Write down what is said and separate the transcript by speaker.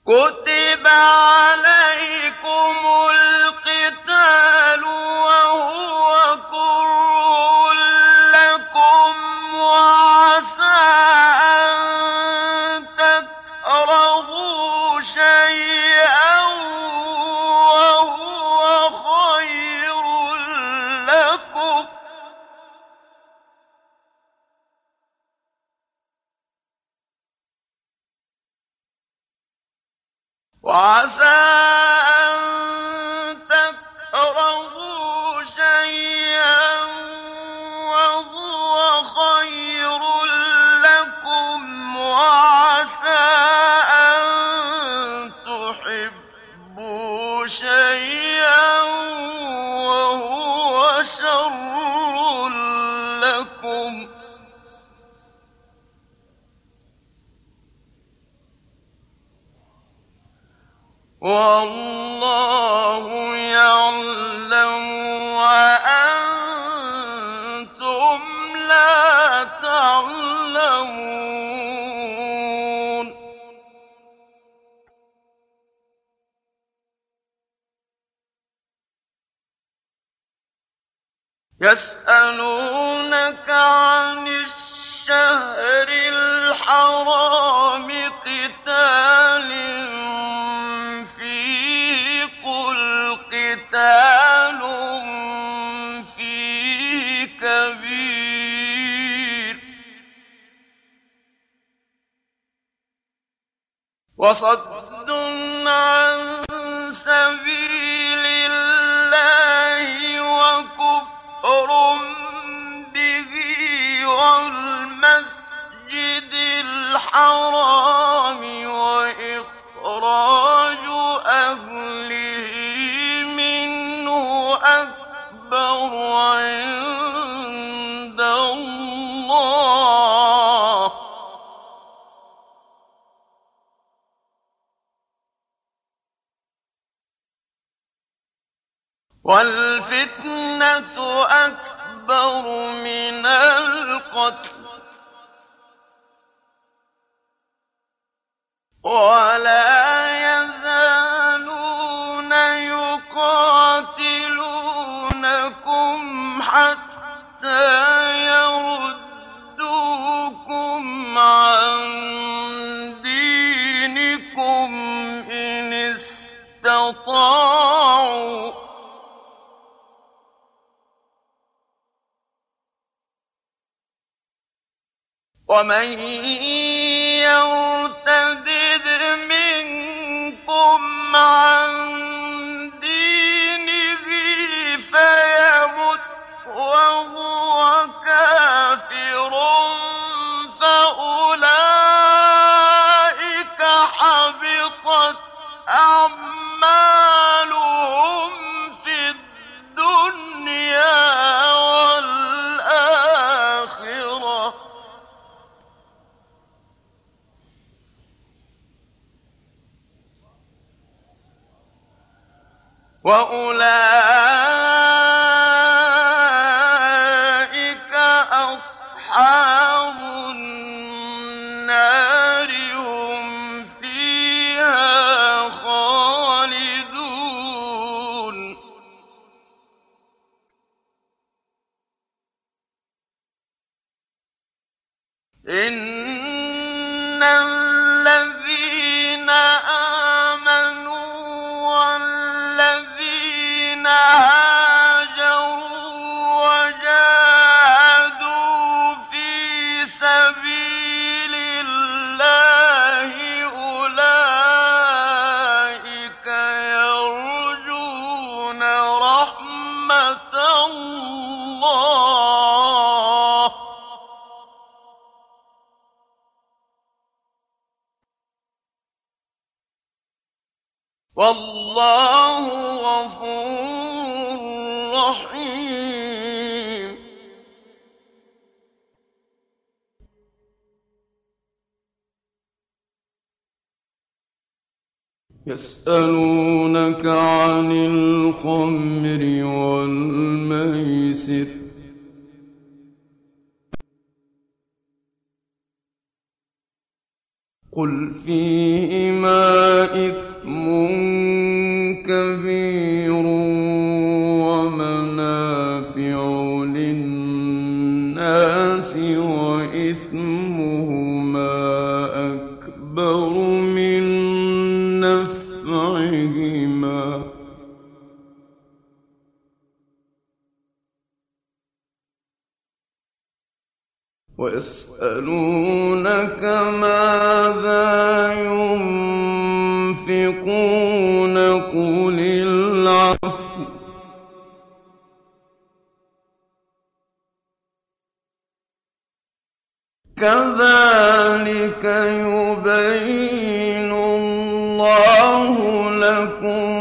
Speaker 1: كتب عليكم القتال وهو كره لكم وعسى أن تكرهوا شيئا وهو خير لكم وعسى أن تكرهوا شيئا وهو خير لكم وعسى أن تحبوا شيئا وهو شر لكم والله يعلم وأنتم لا تعلمون يسألونك عن الشهر الحرام قتال قتال فيه كبير وصد عن سبيل الله وكفر به والمسجد الحرام وإخراج أهله أكبر عند الله والفتنة أكبر من القتل ولا يزالون يقاتلونكم حتى يردوكم عن دينكم إن استطاعوا ومن يرتد منكم عن دينه فيمت وهو كافر فأولئك حبطت أعمالهم في الدنيا والآخرة وأولئك أصحاب النار هم فيها خالدون إن الذين آمنوا والذين هاجروا وجاهدوا في سبيل الله أولئك يرجون رحمة الله والله غفور رحيم يسألونك عن الخمر والميسر قل فيهما إثم كبير ومنافع للناس وإثمهما أكبر من نفعهما ويسألونك ماذا ينفقون قل العفو كذلك يبين الله لكم